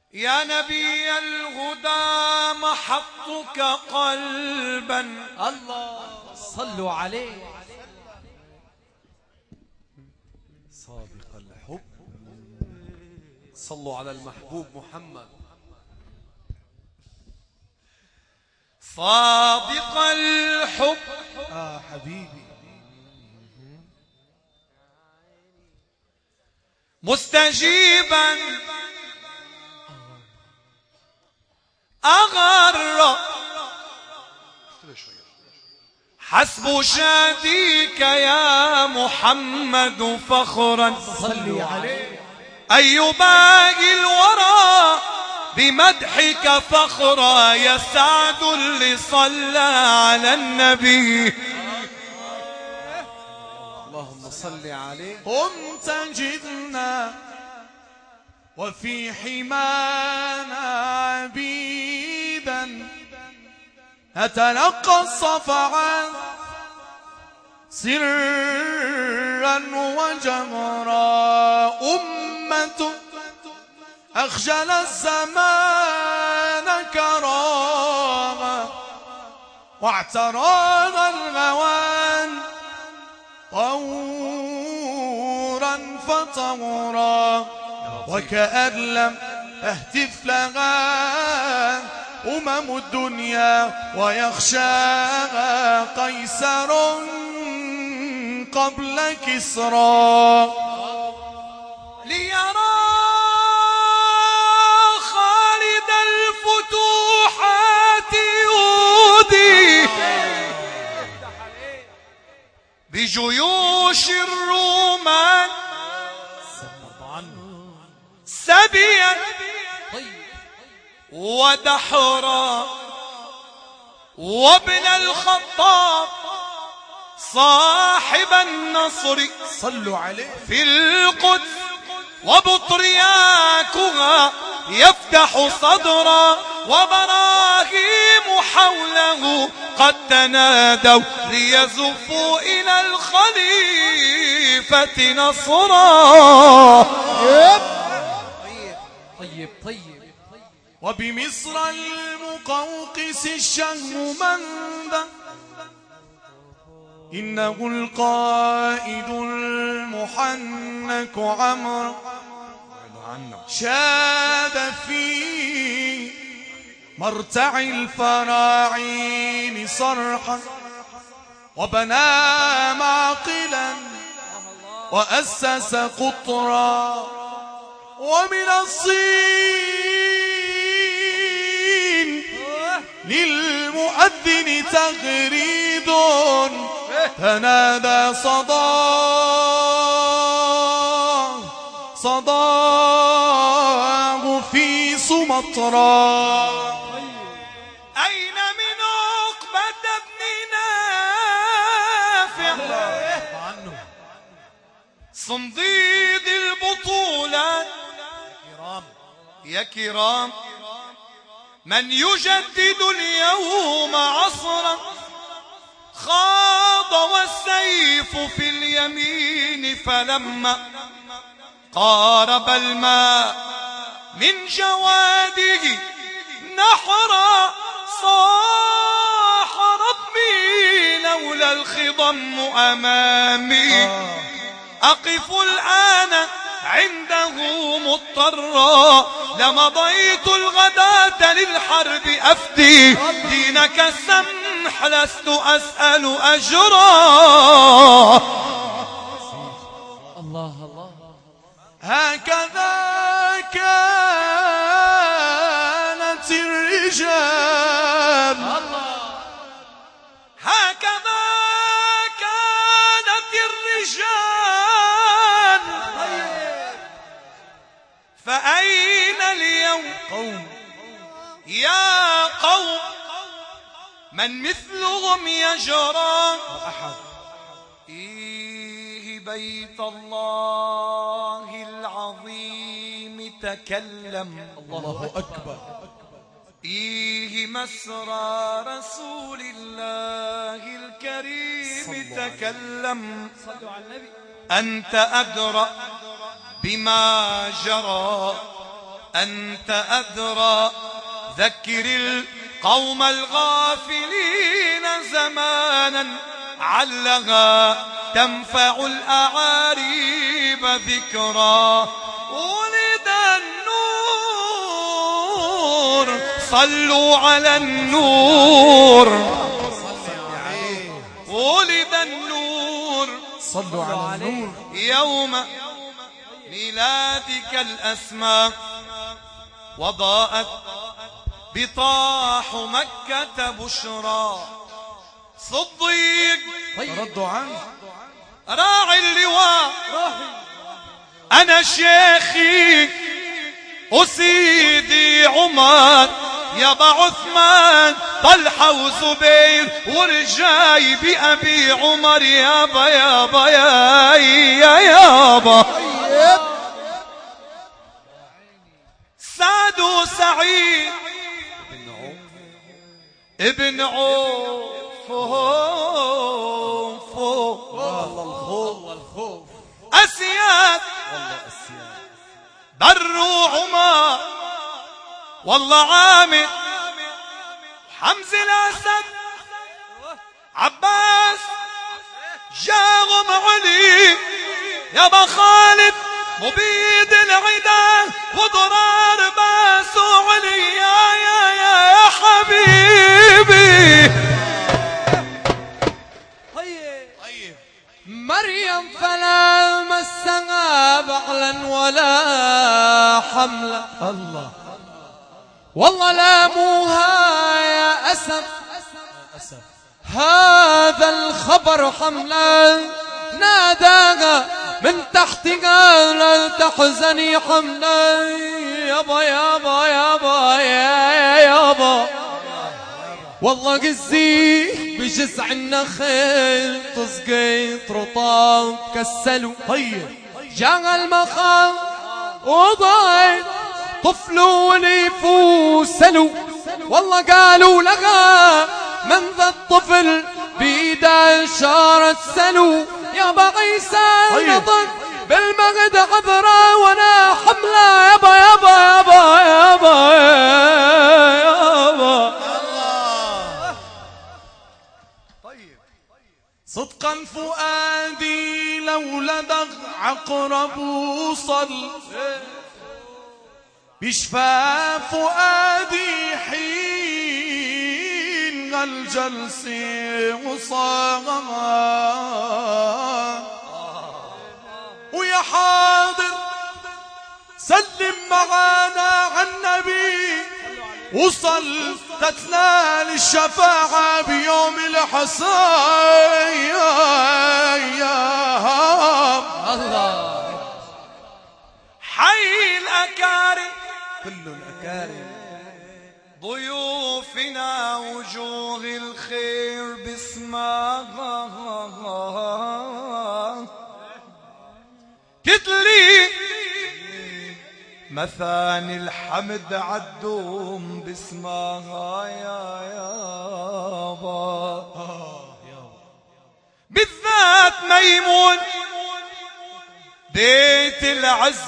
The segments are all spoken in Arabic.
يا نبي الهدى محطك قلبا. الله صلوا عليه. صادق الحب، صلوا على المحبوب محمد. صادق الحب حبيبي، مستجيبا أغر حسب شاديك يا محمد فخرا. صلوا عليه. أي باقي الورى بمدحك فخرا، يسعد اللي صلى على النبي. اللهم صل عليه. قمت جدنا وفي حمانا عبيدا، نتلقى الصفعات سرا وجهرا. أمة أخجل الزمان كراما، واعتراها الغوان طورا فطورا، وكأن لم أهتف لها الدنيا، ويخشاها قيصر قبل كسرى. ليرى خالد الفتوحات يودي بجيوش الرومان سبيا ودحرا، وابن الخطاب صاحب النصر صلوا عليه في القدس، وبطرياكها يفتح صدرا، وبراهيم حوله قد تنادوا ليزفوا إلى الخليفة نصرا. طيب طيب. وبمصر المقوقس الشهم منبع، إنه القائد المحنك عمرو، شاب في مرتع الفراعين صرحا، وبنى معقلا وأسس قطرا. ومن الصين للمؤذن تغريد، تنادى صداه في سمطرى. أين من عقبة بن نافع صنديد البطولة يا كرام، من يجدد اليوم عصرا، خاض والسيف في اليمين، فلما قارب الماء من جواده نحرا، صاح ربي لولا الخضم أمامي، أقف الآن عنده مضطرا، لمضيت الغداة للحرب أفدي، دينك السمح لست أسأل أجرا. الله الله. هكذا كانت الرجال، هكذا كانت الرجال، فأين اليوم يا قوم من مثلهم يجرى؟ إيه بيت الله العظيم تكلم، الله أكبر. إيه مسرى رسول الله الكريم تكلم. صلوا على النبي. أنت أدرى بما جرى، أنت أدرى. ذكر القوم الغافلين زمانا علها تنفع الأعاريب ذكرى. ولد النور صلوا على النور. ولد النور صلوا على النور. يوم ميلادك الأسماء وضاءت بطاح مكة بشرى. صديق ردوا عنه راعي اللواء أنا شيخي وسيدي عمر يابا عثمان طلحة وزبير ورجاي بأبي عمر يابا يابا يا يابا. سعد وسعيد ابن عوف والله الخوف أسياد بر وعمر والله عامر حمز الأسد عباس جاغم علي يابا خالد مبيد العدا وضرار باس وعلي يا حبيبي. مريم فلا مسها بعلا ولا حملا. الله والله لاموها يا أسف هذا الخبر حملا. ناداها من تحتها لا تحزني حملا. يابا يابا يابا يا يابا والله قزي بجزع النخيل تسقيط رطاب كسلوا. جاء المخاض وضايت طفل وليفوسلوا. والله قالوا لها من ذا الطفل بيده إشارة سلو. يابا عيسى نطق بالمغد عذرا وانا حملة. يابا يابا يابا يابا يابا. صدقا فؤادي لو لدغ عقرب وصل بشفى فؤادي حين الجلس وصار. ويا حاضر سلم معانا عن النبي وصل تتنال الشفاعة بيوم الحصاد. الله حي الأكارم كل الأكارم ضيوفنا وجوه الخير باسمها كتلي مثاني الحمد عدوم باسمها يا يابا. بالذات ميمون بيت العز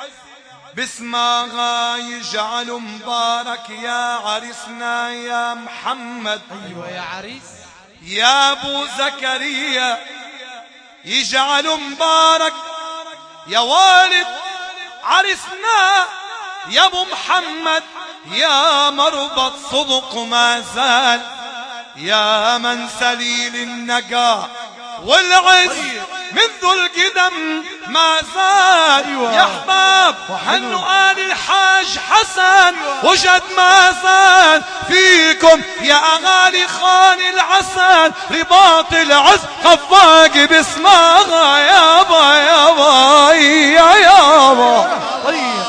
باسمها يجعل مبارك يا عريسنا يا محمد. ايوه يا عريس يا ابو زكريا يجعل مبارك يا والد عرسنا يا ابو محمد. يا مربط صدق ما زال يا من سليل النقاء والعز منذ القدم ما زال. يا احباب هنوا آل الحاج حسن وجد ما زال فيكم يا اغاني خان العسل. رباط العز خفاق باسمها يابا يابا يا يابا. طيب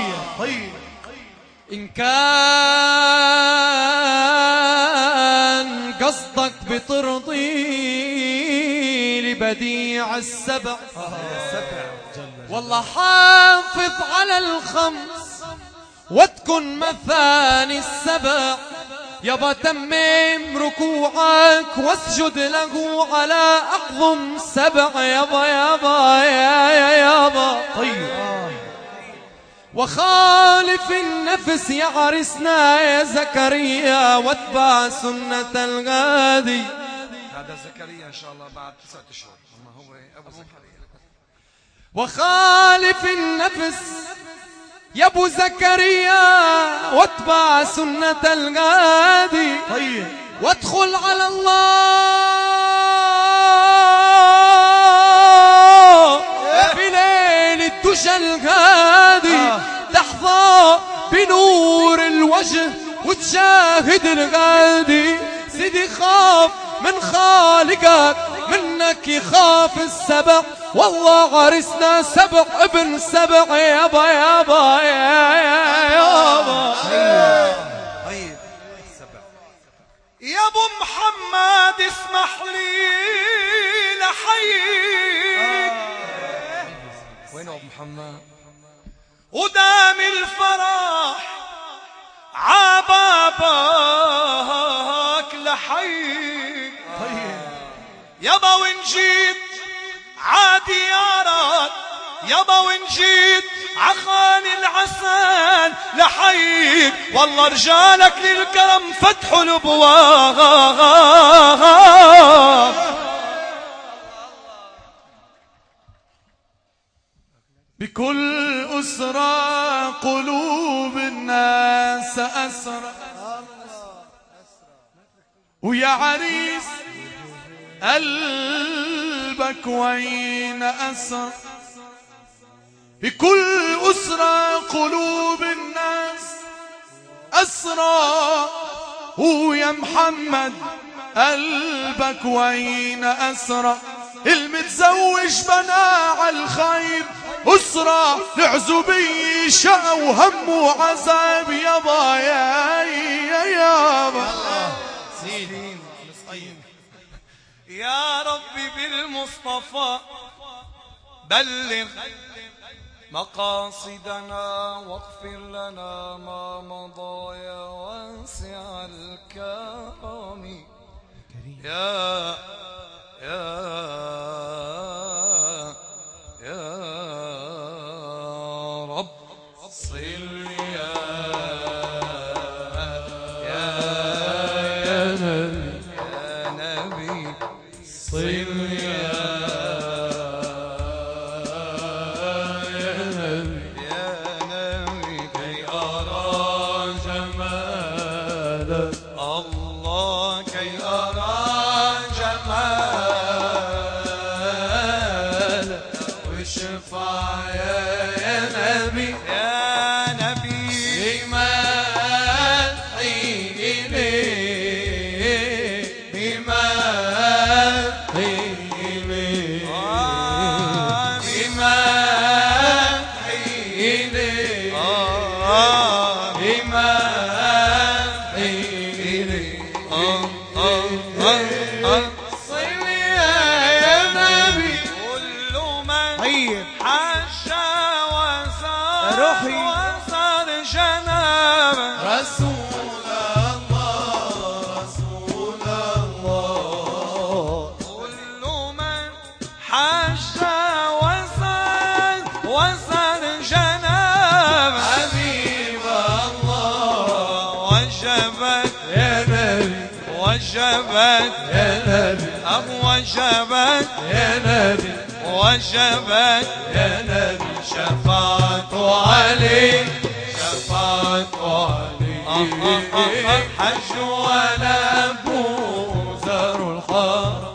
إن كان قصدك بترضي لبديع السبع والله حافظ على الخمس وتكن مثاني السبع. يابا تمم ركوعك واسجد له على أعظم سبع. يابا يابا يا يابا. طيب وخالف النفس يا عرسنا يا زكريا واتبع سنة الغادي. هذا زكريا إن شاء الله بعد 9 أشهر، أما هو أبو زكريا. وخالف النفس يا ابو زكريا واتبع سنة الغادي. طيب وادخل على الله في ليل الدجى الغادي تحظى بنور الوجه وتشاهد الغادي. سيدي خاف من خالقك منك يخاف السبع، والله عرسنا سبع ابن سبع يابا يابا يابا. طيب يا ابو محمد اسمح لي لحيك. وين ابو محمد؟ ودام الفرح عبابك لحيك. طيب يابا وين جيت عديارك، يابا وين جيت عخان العسل لحيك. والله رجالك للكرم فتحوا الابواب. بكل أسرى قلوب الناس أسرى، ويا عريس قلبك وين أسرى. بكل أسرى قلوب الناس أسرى، ويا محمد قلبك وين أسرى. المتزوج بنى على الخير أسرى، العزوبية شقى وهم وعذاب يابا يا يابا. يا ربي بالمصطفى بلغ مقاصدنا واغفر لنا ما مضى يا واسع الكرم. يا رب صل يا نبي صل يا نبي كي أرى جمالك. الله كي أرى جمالك واشفع يا نبي يا نبي بمدحي إليك بمدحي إليك بمدحي إليك بمدحي إليك. صل يا نبي كل من حج وزار وزار جناب رسول الله رسول الله. كل من حج وزار وزار جناب حبيب الله وجبت يا نبي وجبت يا نبي وجبت يا نبي وجبت يا نبي. شفاعة علي شفاعة علي حج ولا بوزر الحرم.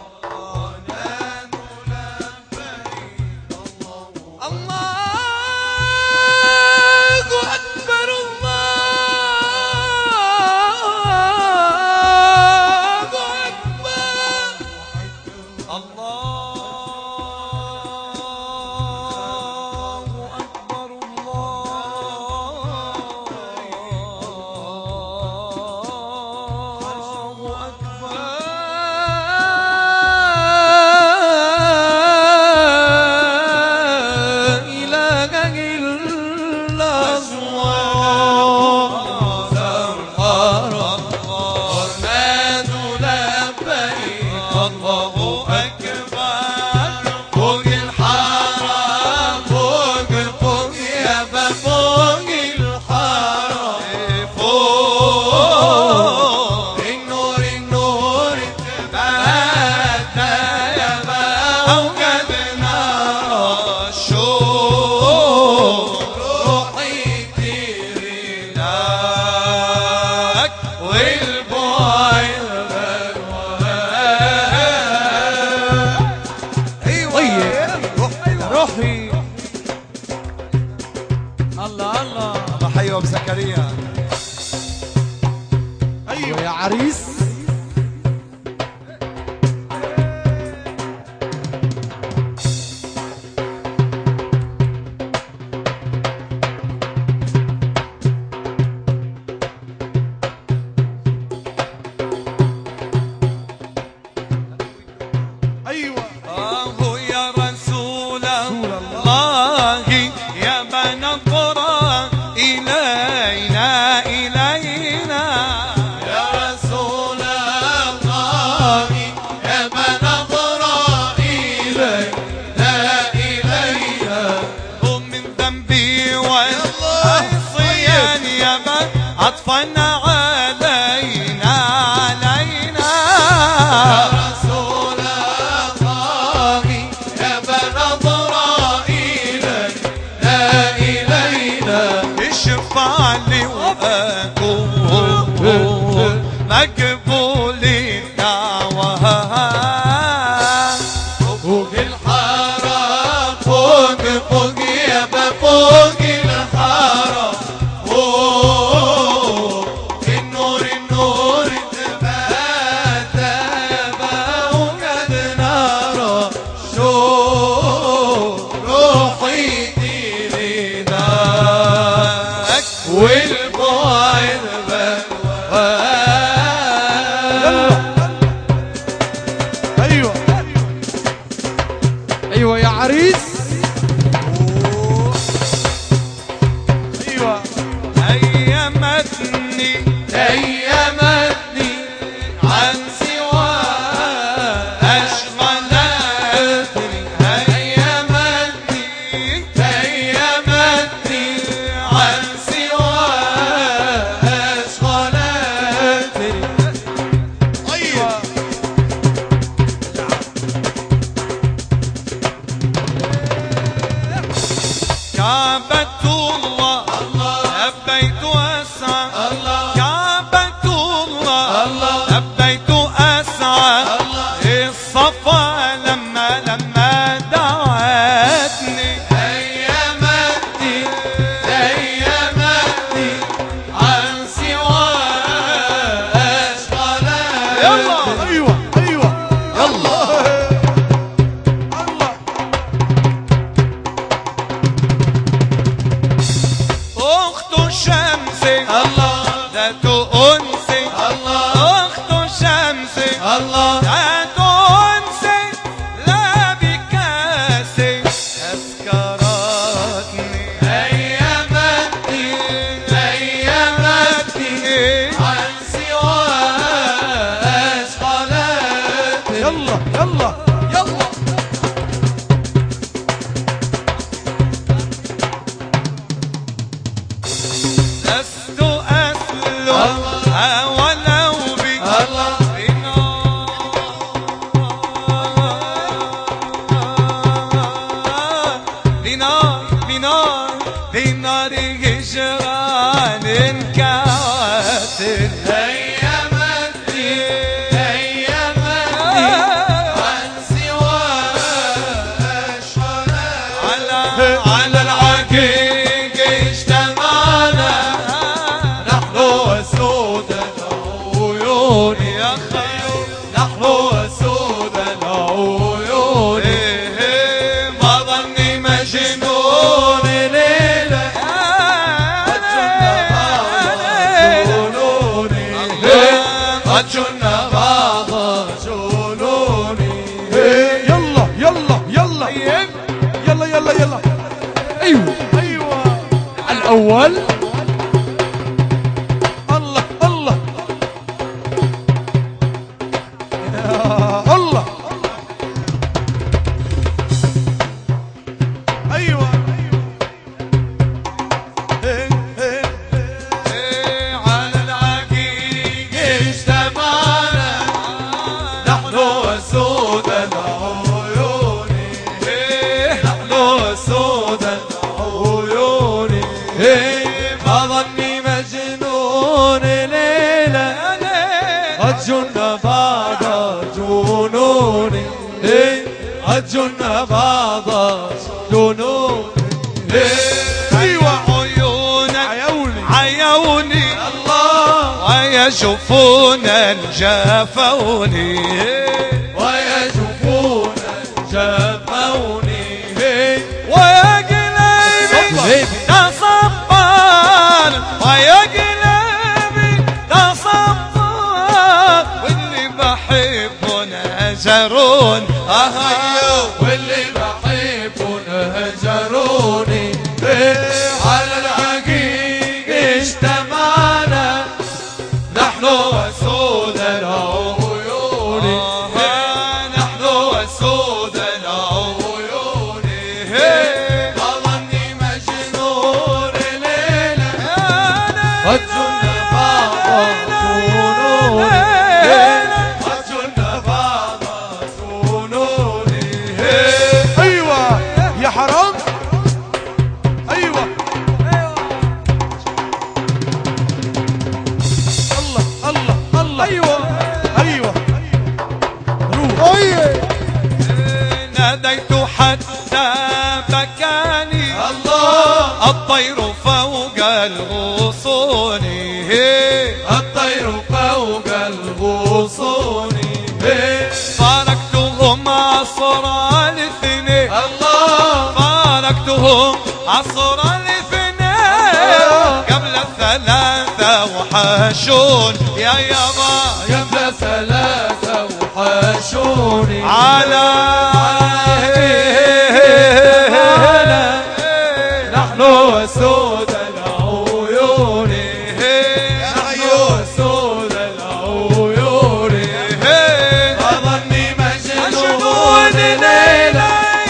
الله أكبر الله أكبر. الله أكبر الله أكبر. إله إلا الله. حرمات لبيك الله أكبر. فوق الحرم فوق يا بابا الله الله الله حي ابو زكريا. ايوه يا عريس. عطفنا علينا علينا يا رسول الله يا بن ضرائيل لا إلينا اشفع لي وأكون مقبول الدعوة فوق الحرم فوق فوق يا فوق الحرم ايوه يا عريس. ايوه ايمتني عن سوى اشغلتني ايمتني عن سوى اشغلتني. ايوه كعبة الله لبيت أسعى كعبة الله لبيت أسعى الصفا لما دعتني أيمتني عن سوى أشغلتني. يلا ايوه ايوه يلا أخت شمسي ذات أنسي أخت شمسي ذات أنسي لا بكاسي أسكرتني أيمتني عن سوى أشغلتني. يلا يلا يلا لست أسلو ولو بنار هجران كاتل. أيمتني عن سوى أشغلتني. على العقيق اجتمعنا نحن وسود العيون يا خير نحن وسود العيون. ما ظني مجنون ليلة قد جن بعض جنوني. يلا يلا يلا يلا يلا يلا. ايوه ايوه الاول. الله الله يا الله. ايوه على العقيق اجتمعنا نحن وسود العيون نحن وسود العيون. ما ظني مجنون ليلة قد جن بعض جنوني قد جن بعض جنوني. ايوه عيون الله ويجفون الجفوني ويجفون جفوني ويا قلبي تصبر ويا قلبي تصبر واللي بحبهم هجرون واللي بحبهم هجروني على العقيق اجتمعنا نحن وسود العيون نحن وسود العيون ظني مجنون ليلة قد جن بعض جنوني قد جن بعض جنوني ايوه يا حرام ايوه الله الله الله ايوه ايوه روح ناديت حتى بكاني الله الطير فوق الغصون الطير فوق الغصون فارقتهم عصر الاثنين الله فارقتهم عصر الاثنين قبل الثلاثة وحشون يا يابا قبل ثلاثة وحشوني على نحن وسود العيون نحن وسود العيون أظني مجنون ليلى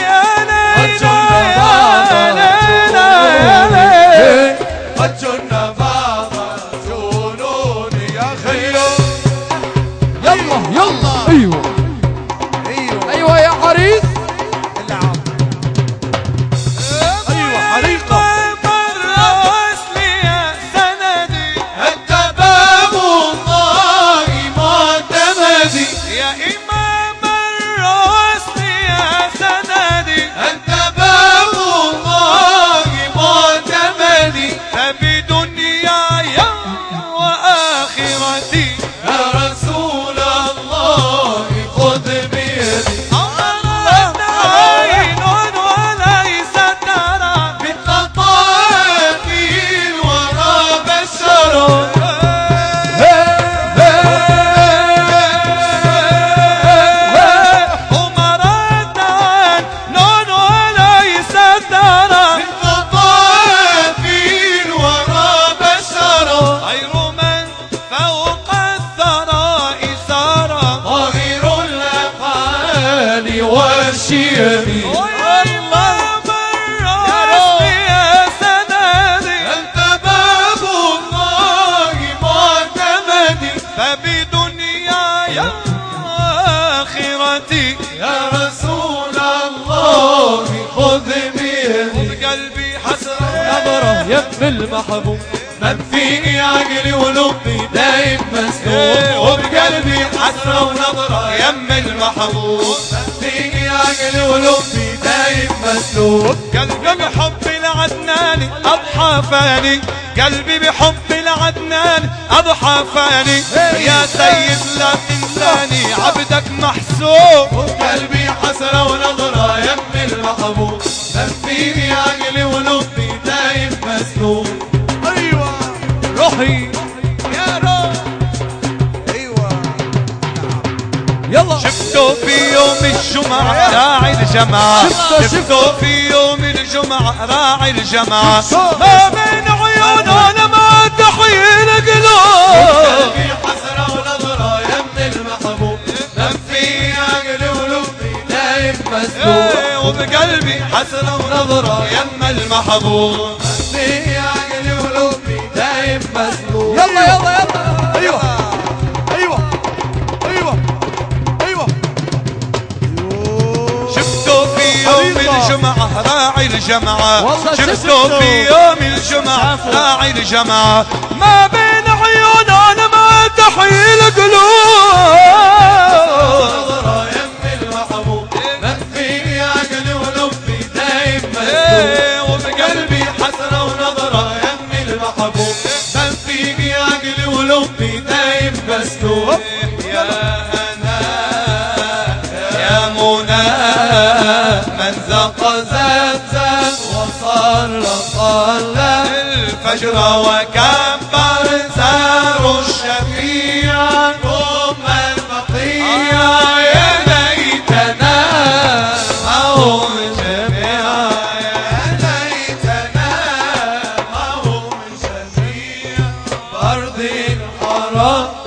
قد جن بعض جنوني يا خيو يلا يلا ايوه ايوه ايوه يا عريس ايوه حريقه أنت باب الله معتمدي يا إمام الرسل يا سندي أنت باب الله معتمدي فبدنياي وآخرتي يا رسول الله خذ بيدي أمرت عين وليس ترى باللطائف الورى بشر أمرت عين وليس ترى باللطائف الورى بشر غير من فوق الثرى سرى ظاهر الأفعال والشيم وإمام الرسل يا سندي أنت باب الله معتمدي فبدنياي وآخرتي يا رسول الله خذ بيدي قلبي حسرة نظرة يم المحبوب من فيني عقلي ولبي دايم مسلوب وبقلبي حسرة ونظرة يم المحبوب من فيني عقلي ولبي دايم مسلوب قلبي بحب العدناني أضحى فاني قلبي بحب العدناني أضحى فاني يا سيد لا تنساني عبدك محسوب قلبي حسرة ونظرة يم المحبوب من فيني عقلي ولبي دايم مسلوب ايوه روحي يا روح ايوه يلا شفته في يوم الجمعة راعي الجماعة شفته في يوم الجمعة راعي الجماعة ما بين عيونه ما تحيي القلوب قلبي حسرة ونظرة يم المحبوب من فيني عقلي ولبي دايم مسلوب وبقلبي حسرة ونظرة يم المحبوب في عقلي ولبي دايم مسلوب يلا يلا يلا ايوه ايوه ايوه ايوه شفته في يوم الجمعة راعي الجماعة والله شفته في يوم الجمعة راعي الجماعة ما بين عيونه ما تحيي القلوب نظرة يم المحبوب من فيني عقلي ولبي دايم مسلوب وبقلبي قلبي حسرة ونظرة يم المحبوب من فيني الفجر وكبر زار الشفيع ثم البقيع يا ليتنا معهم جميعا يا ليتنا معهم جميعا بأرض الحرام